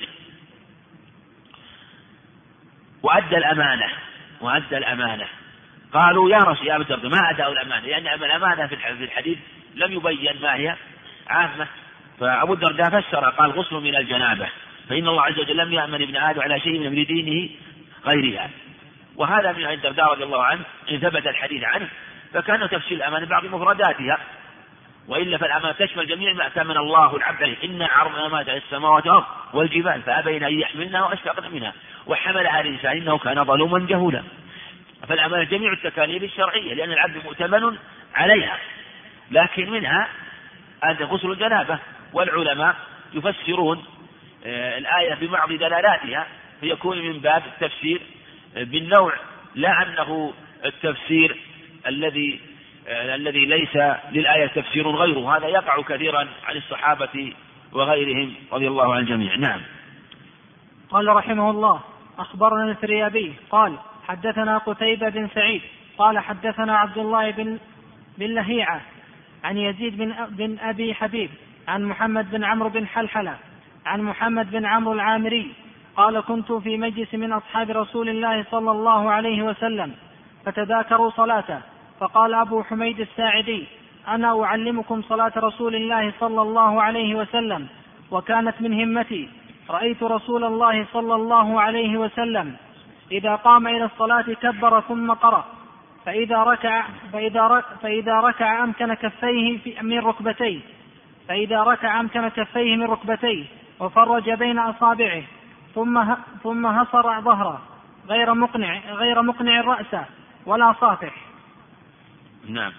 وأدى الأمانة وأدى الأمانة قالوا يا رسول يا أبا الدرداء ما أداء الأمانة، لأن يعني الأمانة في الحديث لم يبين ما هي عامة. فأبو الدرداء فسر قال غسل من الجنابة، فإن الله عز وجل لم يأمن ابن آدم على شيء من أمر دينه غيرها. وهذا من الدرداء رضي الله عنه إن ثبت الحديث عنه، فكان تفسير الأمانة بعض مفرداتها، وإلا فالأمانة تشمل جميع ما أتمن الله العبد عليه. إن عرضنا الأمانة على السماوات والأرض والجبال فأبين أن يحملنها وأشفقن منها وحملها الإنسان إنه كان ظلوما جهولا. فالأمانة جميع التكاليف الشرعية، لأن العبد مؤتمن عليها، لكن منها هذا غسل الجنابة. والعلماء يفسرون الآية ببعض دلالاتها، فيكون من باب التفسير بالنوع، لا أنه التفسير الذي الذي ليس للآية تفسير غيره. هذا يقع كثيرا عن الصحابة وغيرهم رضي الله عن الجميع. نعم. قال رحمه الله أخبرنا الفريابي قال حدثنا قتيبة بن سعيد قال حدثنا عبد الله بن بن لهيعة عن يزيد بن, بن أبي حبيب عن محمد بن عمرو بن حلحلة عن محمد بن عمرو العامري قال كنت في مجلس من أصحاب رسول الله صلى الله عليه وسلم فتذاكروا صلاته، فقال أبو حميد الساعدي أنا أعلمكم صلاة رسول الله صلى الله عليه وسلم، وكانت من همتي رأيت رسول الله صلى الله عليه وسلم إذا قام إلى الصلاة كبر ثم قرأ، فإذا ركع فإذا ركع, فإذا ركع أمكن كفيه من ركبتيه فإذا ركع أمكن كفيه من ركبتيه وفرج بين أصابعه ثم ثم هصر ظهره غير مقنع غير مقنع رأسه ولا صافح. نعم.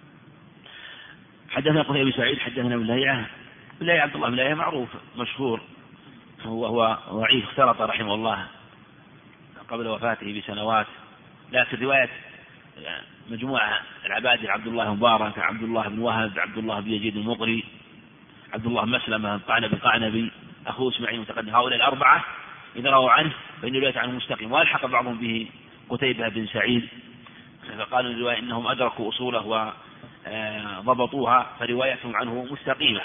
حدثنا قتيبة بن سعيد حدثنا ابن لهيعة. ابن لهيعة عبد الله بن لهيعة معروف مشهور، وهو ضعيف اختلط رحمه الله قبل وفاته بسنوات، لكن رواية مجموعة العباد عبد الله مبارك عبد الله بن وهب عبد الله بن يزيد المقري عبد الله مسلمة قعنبي قعنبي أخوه اسماعيل متقدم، هؤلاء الأربعة إذا رووا عنه فإن الرواية عنه مستقيم، والحق بعضهم به قتيبة بن سعيد، فقالوا الرواية إنهم أدركوا أصوله وضبطوها فروايتهم عنه مستقيمة.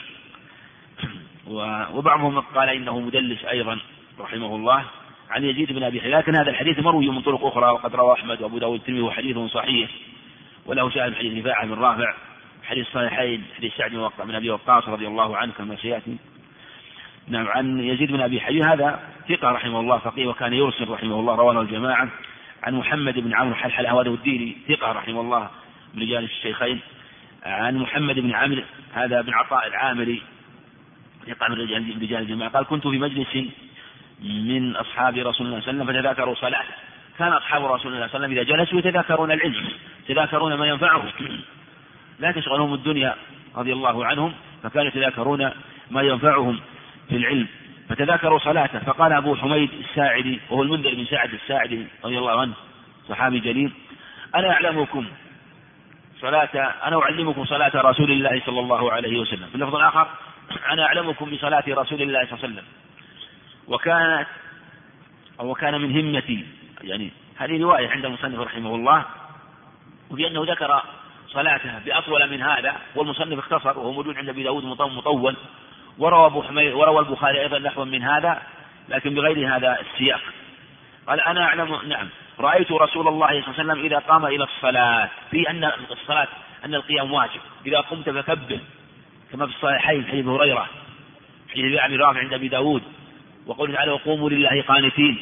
وبعضهم قال إنه مدلس أيضا رحمه الله عن يزيد بن أبي حبيب، لكن هذا الحديث مروي من طرق أخرى، وقد روى أحمد وأبو داود الترمذي وحديث صحيح، وله شاهد حديث رفاعة بن رافع حديث صحيحين حديث سعد بن وقاص من أبي وقاص رضي الله عنه كما سيأتي. نعم. عن يزيد بن أبي حبيب هذا ثقة رحمه الله فقيه وكان يرسل رحمه الله رواه الجماعة. عن محمد بن عمرو حلحل هذا الديني ثقة رحمه الله من رجال الشيخين. عن محمد بن عمرو هذا بن عطاء العامري ثقة من رجال الجماعة قال كنت في مجلس من أصحاب رسول الله صلى الله عليه وسلم فتذاكروا صلاة. كان أصحاب رسول الله صلى الله عليه وسلم إذا جلسوا يتذاكرون العلم يتذاكرون ما ينفعهم لا تشغلهم الدنيا رضي الله عنهم فكانوا يتذاكرون ما ينفعهم في العلم فتذاكروا صلاته. فقال أبو حميد الساعدي وهو المنذر بن سعد الساعدي رضي الله عنه صحابي جليل أنا أعلمكم صلاة أنا أعلمكم صلاة رسول الله صلى الله عليه وسلم. في اللفظ الآخر أنا أعلمكم بصلاة رسول الله صلى الله عليه وسلم وكانت أو كان من همتي يعني هذه رواية عند المصنف رحمه الله وبأنه ذكر صلاته بأطول من هذا والمصنف اختصر وهو موجود عند أبي داود مطول وروى أبو حميد وروى البخاري أيضا نحو من هذا لكن بغير هذا السياق. قال أنا أعلم نعم رأيت رسول الله صلى الله عليه وسلم إذا قام إلى الصلاة في أن الصلاة أن القيام واجب إذا قمت فكبر كما في الصحيحين حديث هريرة حديث أبي رافع عند أبي داود وقوله تعالى وقوموا لله قانتين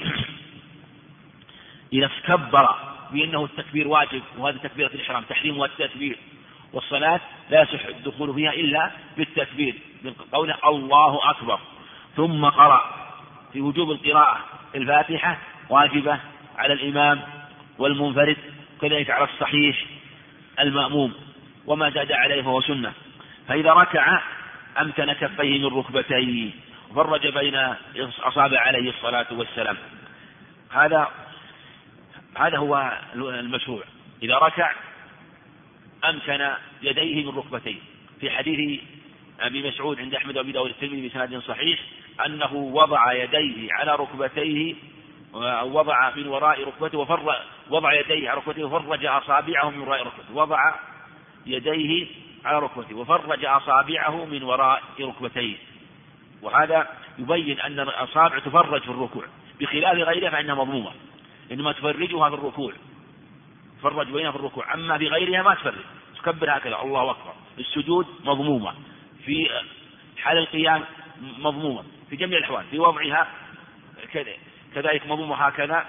إذا كبر بأنه التكبير واجب وهذا تكبيرة الإحرام تحريم والتكبير والصلاة لا يصح الدخول فيها إلا بالتكبير من قوله الله أكبر. ثم قرأ في وجوب القراءة الفاتحة واجبة على الإمام والمنفرد كذلك على الصحيح المأموم وما زاد عليه فهو سنة. فإذا ركع أمكن كفيه من ركبتيه وفرج بين أصابع عليه الصلاة والسلام. هذا هذا هو المشروع. إذا ركع أمكن يديه من ركبتيه. في حديث أبي مسعود عند أحمد وأبي داود الترمذي بسند صحيح أنه وضع يديه على ركبتيه ووضع من وراء ركبته وفرج وضع يديه على ركبته وفرج أصابعه من وراء ركبته وضع يديه على ركبته وفرج أصابعه من وراء ركبتيه. وهذا يبين أن الأصابع تفرج في الركوع بخلاف غيرها فإنها مضمومة إنما تفرجها في الركوع تفرج بينها في الركوع أما في غيرها ما تفرج تكبر هكذا الله أكبر. السجود مضمومة في حال القيام مضمومة في جميع الأحوال في وضعها كذلك مضمومة هكذا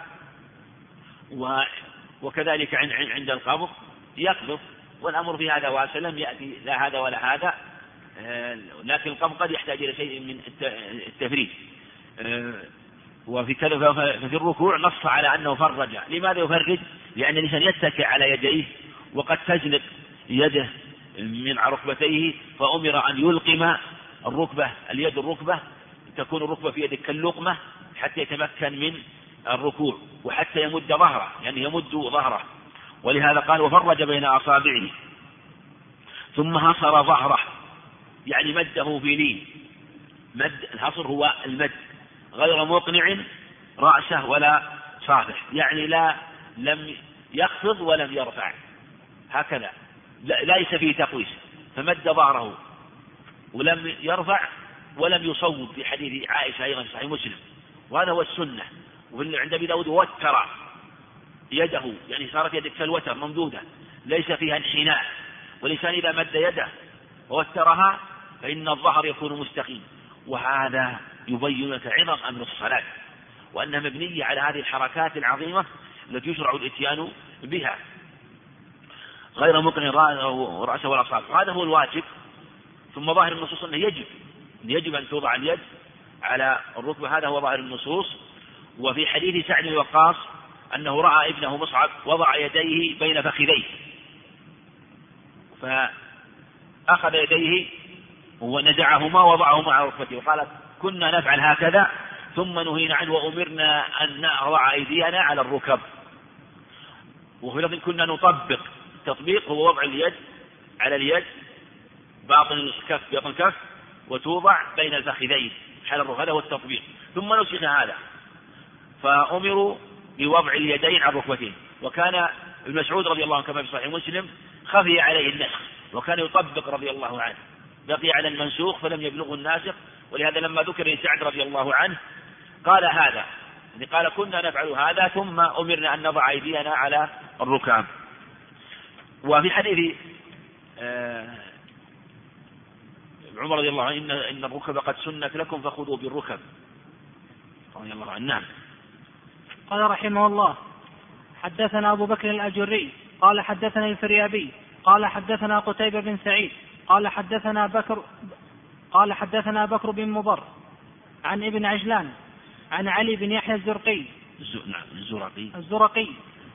وكذلك عند القبض يقبض والأمر في هذا واسع لم يأتي لا هذا ولا هذا لكن القبض قد يحتاج إلى شيء من التفريج. وفي كذا في الركوع نص على أنه فرج. لماذا يفرج؟ لأن الإنسان يتكئ على يديه وقد تزنق يده من ركبتيه فأمر أن يلقم الركبة اليد الركبة تكون الركبة في يدك كاللقمة حتى يتمكن من الركوع وحتى يمد ظهره يعني يمد ظهره. ولهذا قال وفرج بين أصابعه ثم حصر ظهره يعني مده في لين. مد الحصر هو المد غير مقنع رأسه ولا صافح يعني لا لم يخفض ولم يرفع هكذا ليس فيه تقويس فمد ظهره ولم يرفع ولم يصوب في حديث عائشة أيضا في صحيح مسلم وهذا هو السنة. وعند أبي داود وتر يده يعني صارت يدك كالوتر ممدودة ليس فيها انحناء والإنسان إذا مد يده ووترها فإن الظهر يكون مستقيم. وهذا يبين لك عظم أمر الصلاة وأنها مبنية على هذه الحركات العظيمة التي يشرع الإتيان بها غير مقنع رأسه ولا أصابعه. هذا هو الواجب. ثم ظاهر النصوص أنه يجب يجب أن توضع اليد على الركبة هذا هو ظاهر النصوص. وفي حديث سعد بن وقاص أنه رأى ابنه مصعب وضع يديه بين فخذيه فأخذ يديه ونزعهما ووضعهما على ركبته وقال كنا نفعل هكذا ثم نهينا عنه وأمرنا أن نضع أيدينا على الركب. وفي لفظ كنا نطبق. التطبيق هو وضع اليد على اليد باطن الكف باطن الكف وتوضع بين الفخذين على الركب هذا هو التطبيق. ثم نسخ هذا فأمروا بوضع اليدين على الركبتين. وكان ابن مسعود رضي الله عنه كما في صحيح مسلم خفي عليه النسخ وكان يطبق رضي الله عنه بقي على المنسوخ فلم يبلغه الناسخ. ولهذا لما ذكر لسعد رضي الله عنه قال هذا يعني قال كنا نفعل هذا ثم أمرنا أن نضع أيدينا على الركاب. وفي حديث عمر رضي الله عنه إن, إن الركب قد سنت لكم فخذوا بالركب رضي الله عنه. نعم. قال رحمه الله: حدثنا أبو بكر الأجري قال حدثنا الفريابي قال حدثنا قتيبة بن سعيد قال حدثنا بكر قال حدثنا بكر بن مضر عن ابن عجلان عن علي بن يحيى الزرقي نعم الزرقي الزرقي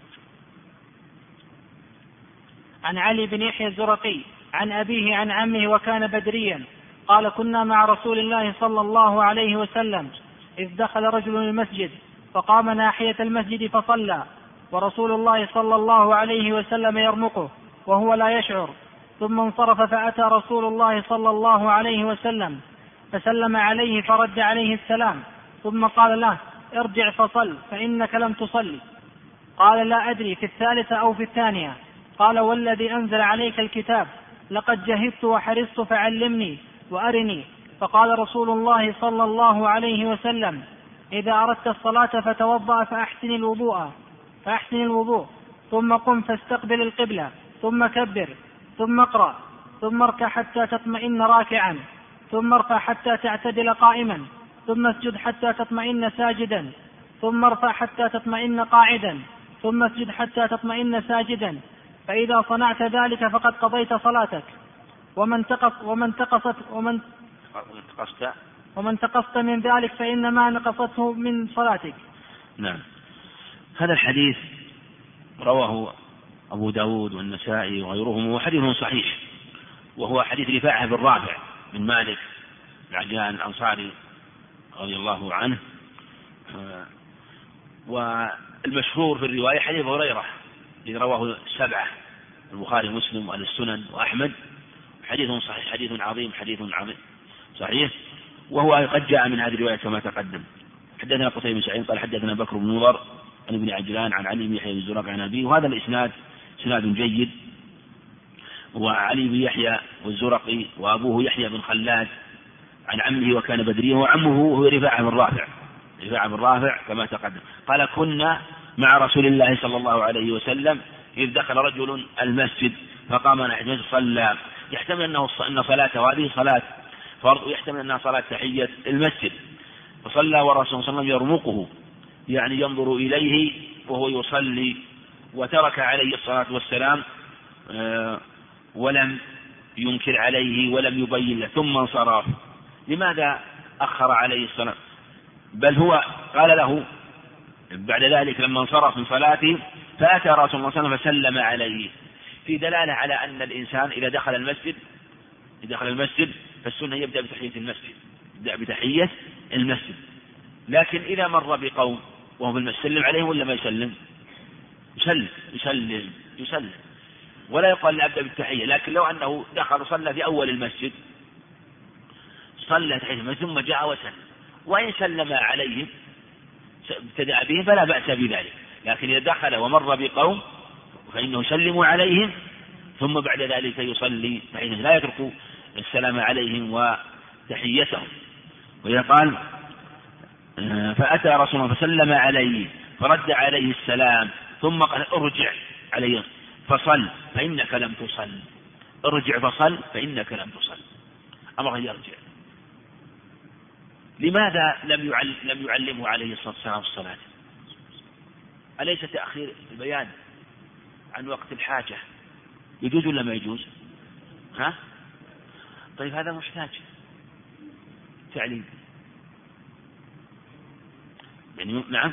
عن علي بن يحيى الزرقي عن أبيه عن عمه وكان بدريا قال: كنا مع رسول الله صلى الله عليه وسلم إذ دخل رجل المسجد فقام ناحية المسجد فصلى ورسول الله صلى الله عليه وسلم يرمقه وهو لا يشعر، ثم انصرف فأتى رسول الله صلى الله عليه وسلم فسلم عليه فرد عليه السلام، ثم قال له: ارجع فصل فإنك لم تصلي. قال: لا أدري في الثالثة أو في الثانية. قال: والذي أنزل عليك الكتاب لقد جهدت وحرصت فعلمني وأرني. فقال رسول الله صلى الله عليه وسلم: إذا أردت الصلاة فتوضأ فأحسن الوضوء فأحسن الوضوء ثم قم فاستقبل القبلة ثم كبر ثم اقرأ ثم اركع حتى تطمئن راكعا ثم ارفع حتى تعتدل قائما ثم اسجد حتى تطمئن ساجدا ثم ارفع حتى تطمئن قاعدا ثم اسجد حتى تطمئن ساجدا، فإذا صنعت ذلك فقد قضيت صلاتك. ومن تقص ومن تقصت ومن تقصت ومن تقصت من ذلك فإنما نقصته من صلاتك. نعم. هذا الحديث رواه أبو داود والنسائي وغيرهم، وحديث صحيح، وهو حديث رفاعة بن رافع بن مالك العجلان الأنصاري رضي الله عنه. والمشهور في الرواية حديث هريرة الذي رواه السبعة البخاري ومسلم وأهل السنن وأحمد، حديث صحيح، حديث عظيم، حديث عظيم صحيح، وهو قد جاء من هذه الرواية كما تقدم. حدثنا قتيبة بن سعيد قال حدثنا بكر بن مضر عن ابن عجلان عن علي بن يحيى بن الزرقي عن أبيه، وهذا الإسناد إسناد جيد. وعلي بن يحيى والزرقي وأبوه يحيى بن خلاد عن عمه وكان بدريا، وعمه هو رفاعة بن رافع رفاعة بن رافع كما تقدم. قال: كنا مع رسول الله صلى الله عليه وسلم إذ دخل رجل المسجد فقام نحو المسجد صلى، يحتمل أنه أن صلاته هذه صلاة فرض، ويحتمل أنها صلاة تحية المسجد، فصلى ورسول صلى الله عليه وسلم يرمقه، يعني ينظر إليه وهو يصلي، وترك عليه الصلاة والسلام ولم ينكر عليه ولم يبين له، ثم انصرف. لماذا أخر عليه الصلاة؟ بل هو قال له بعد ذلك لما انصرف من صلاته: فأتى رسول الله صلى الله عليه وسلم فسلم عليه، في دلالة على أن الإنسان إذا دخل المسجد إذا دخل المسجد فالسنة يبدأ بتحية المسجد يبدأ بتحية المسجد لكن إذا مر بقوم وهو بالمسجد يسلم عليهم ولا ما يسلم؟ يسلم يسلم يسلم ولا يقال لأبدأ بالتحية. لكن لو أنه دخل صلى في أول المسجد صلى تحية ثم جاء وسلم، وإن سلم عليهم ابتدأ بهم فلا بأس بذلك، لكن إذا دخل ومر بقوم فإنه يسلم عليهم ثم بعد ذلك يصلي تحية، لا يترك السلام عليهم وتحيتهم. وإذا قال: فأتى رسول الله فسلم عليه فرد عليه السلام ثم قال: ارجع عليه فصل فإنك لم تصل، ارجع فصل فإنك لم تصل، أمره يرجع. لماذا لم يعلم لم يعلمه عليه الصلاة والسلام الصلاة؟ أليس تأخير البيان عن وقت الحاجة يجوز ولا ما يجوز؟ ها؟ طيب هذا محتاج تعليم يعني. نعم،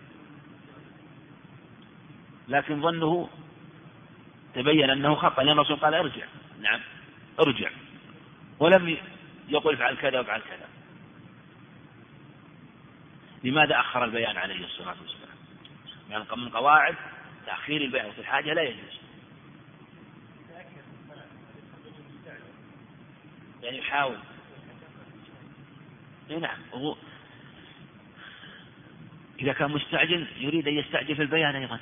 لكن ظنه تبين أنه خطأ لأن الرسول قال: ارجع. نعم ارجع، ولم يقول افعل كذا وافعل كذا. لماذا أخر البيان عليه الصلاة والسلام؟ يعني من قواعد تأخير البيان في الحاجة لا يجوز، يعني يحاول. نعم، هو إذا كان مستعجل يريد أن يستعجل في البيان أيضا،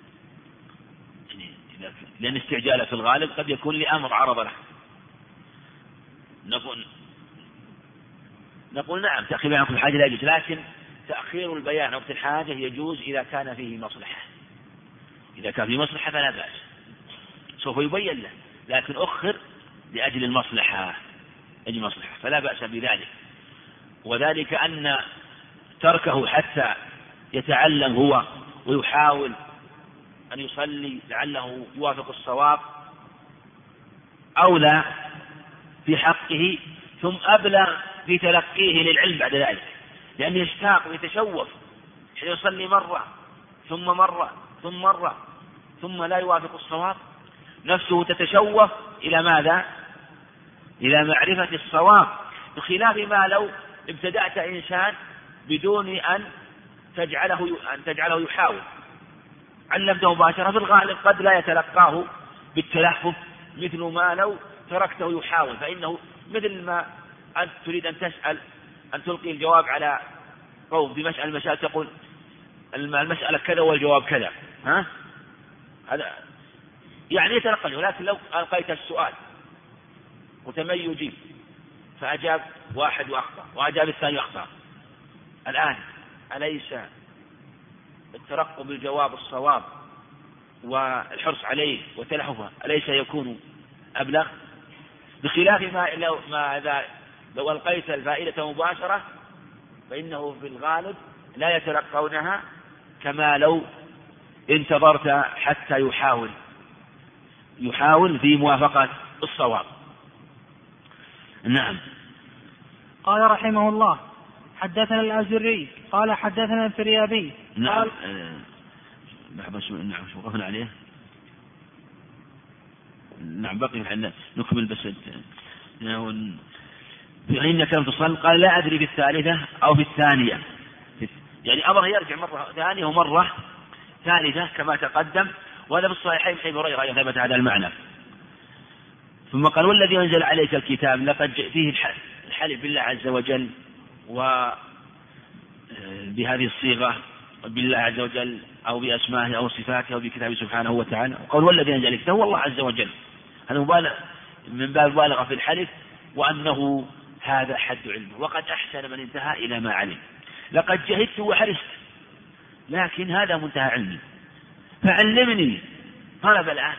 لأن استعجاله في الغالب قد يكون لأمر عرض له. نقول نقول نعم تأخير البيان في الحاجة لا يجوز، لكن تأخير البيان وقت الحاجة يجوز إذا كان فيه مصلحة. إذا كان فيه مصلحة فلا بأس، سوف يبين له، لكن أخر لأجل المصلحة أجل مصلحة، فلا بأس بذلك. وذلك أن تركه حتى يتعلم هو ويحاول أن يصلي لعله يوافق الصواب أولى في حقه، ثم أبلغ في تلقيه للعلم بعد ذلك، لأنه يشتاق ويتشوف حين يصلي مرة ثم مرة ثم مرة ثم لا يوافق الصواب، نفسه تتشوف إلى ماذا؟ إلى معرفة الصواب، بخلاف ما لو ابتدأت إنسان بدون أن تجعله أن تجعله يحاول، علمته مباشرة، في الغالب قد لا يتلقاه بالتلهف مثل ما لو تركته يحاول، فإنه مثل ما أنت تريد أن تسأل أن تلقي الجواب على قوم في مسألة المسائل تقول المسألة كذا والجواب كذا، ها؟ هذا يعني يتلقى، ولكن لو ألقيت السؤال وتمن يجيب فأجاب واحد وأخطأ وأجاب الثاني وأخطأ، الآن أليس الترقب بالجواب الصواب والحرص عليه وتلحفه أليس يكون أبلغ؟ بخلاف ما لو, ما إذا لو ألقيت الفائدة مباشرة فإنه في الغالب لا يتلقونها كما لو انتظرت حتى يحاول يحاول في موافقة الصواب. نعم. قال رحمه الله: حدثنا الأزري قال حدثنا الفريابي. نعم. نعم وقفنا عليه. نعم بقي الحين نكمل بس فإن كان تصل قال لا أدري في الثالثة أو في الثانية، يعني أمره يرجع مرة ثانية ومرة ثالثة كما تقدم، وهذا في الصحيحين في هريرة ثبت هذا المعنى. ثم قال: والذي أنزل عليك الكتاب لقد فيه الحلف بالله عز وجل، وبهذه الصيغة بالله عز وجل أو بأسمائه أو صفاته أو بكتابه سبحانه وتعالى. وقال: والذي أنزل الكتاب هو الله عز وجل، هذا مبالغ من باب مبالغة في الحلف، وأنه هذا حد علمه، وقد أحسن من انتهى إلى ما علم. لقد جهدت وحرصت لكن هذا منتهى علمي، فعلمني، طلب الآن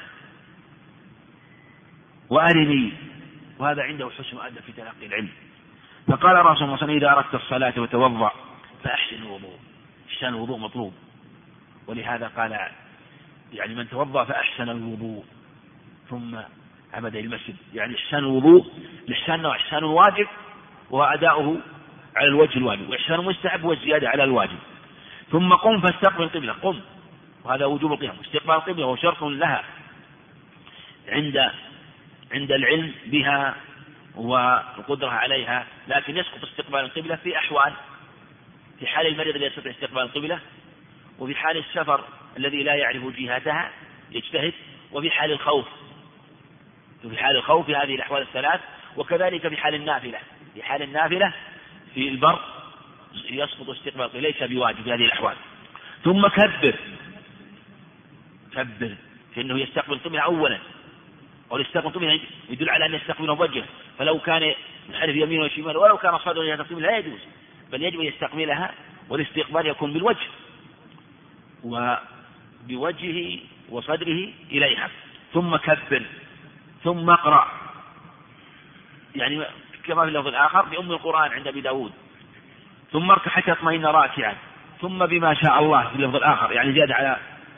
وأرني، وهذا عنده حسن أدب في تلقي العلم. فقال رسول الله صلى الله عليه وسلم: إذا أردت الصلاة وتوضأ فأحسن الوضوء. إحسان الوضوء مطلوب، ولهذا قال يعني من توضأ فأحسن الوضوء ثم عمد المسجد، يعني إحسان الوضوء الإحسان نوع: إحسان الواجب وأداؤه على الوجه الواجب، وإحسان المستحب والزيادة على الواجب. ثم قم فاستقبل القبلة، قم، وهذا وجوب القيام. استقبال القبلة هو شرط لها عند عند العلم بها والقدرة عليها، لكن يسقط استقبال القبلة في أحوال: في حال المريض الذي يستطيع استقبال القبلة، وفي حال السفر الذي لا يعرف جهتها يجتهد، وفي حال الخوف في حال الخوف في هذه الأحوال الثلاث، وكذلك في حال النافلة في حال النافلة في البر يسقط استقبال القبلة، ليس بواجب في هذه الأحوال. ثم كبر كبر فإنه يستقبل القبلة أولا، أو يستقبل القبلة يدل على أن يستقبله وجهه، فلو كان ينحرف يمين وشمال ولو كان صدره جهة القبلة لا يجوز، بل يجب أن يستقبلها، والاستقبال يكون بالوجه وبوجهه وصدره إليها. ثم كبر ثم اقرأ، يعني كما في اللفظ الآخر بأم القرآن عند أبي داود. ثم اركع حتى يطمئن راكعا، ثم بما شاء الله في اللفظ الآخر، يعني زيادة على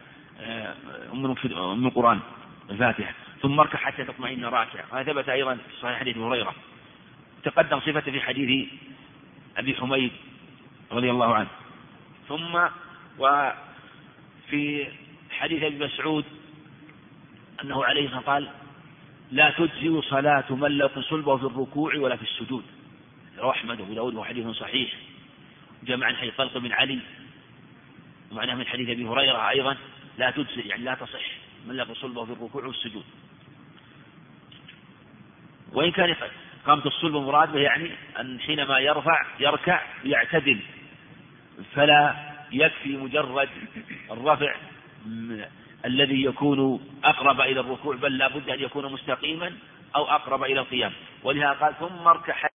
أم القرآن الفاتحة. ثم اركع حتى تطمئن راكعا، هذا ثبت أيضا في صحيح حديث هريرة، تقدم صفته في حديث أبي حميد رضي الله عنه. ثم وفي حديث أبي مسعود أنه عليه الصلاة والسلام قال: لا تجزي صلاة من لا تصلبه في الركوع ولا في السجود. رواه أحمد وأبو داود وحديث صحيح، جمع عن حديث طلق بن علي، ومعناه من حديث أبي هريرة أيضا: لا تجزي يعني لا تصح من لا تصلبه في الركوع والسجود. وإن كان قامت الصلب مراد به يعني أن حينما يرفع يركع يعتدل، فلا يكفي مجرد الرفع الذي يكون أقرب إلى الركوع، بل لا بد أن يكون مستقيما أو أقرب إلى القيام. ولهذا قال: ثم اركع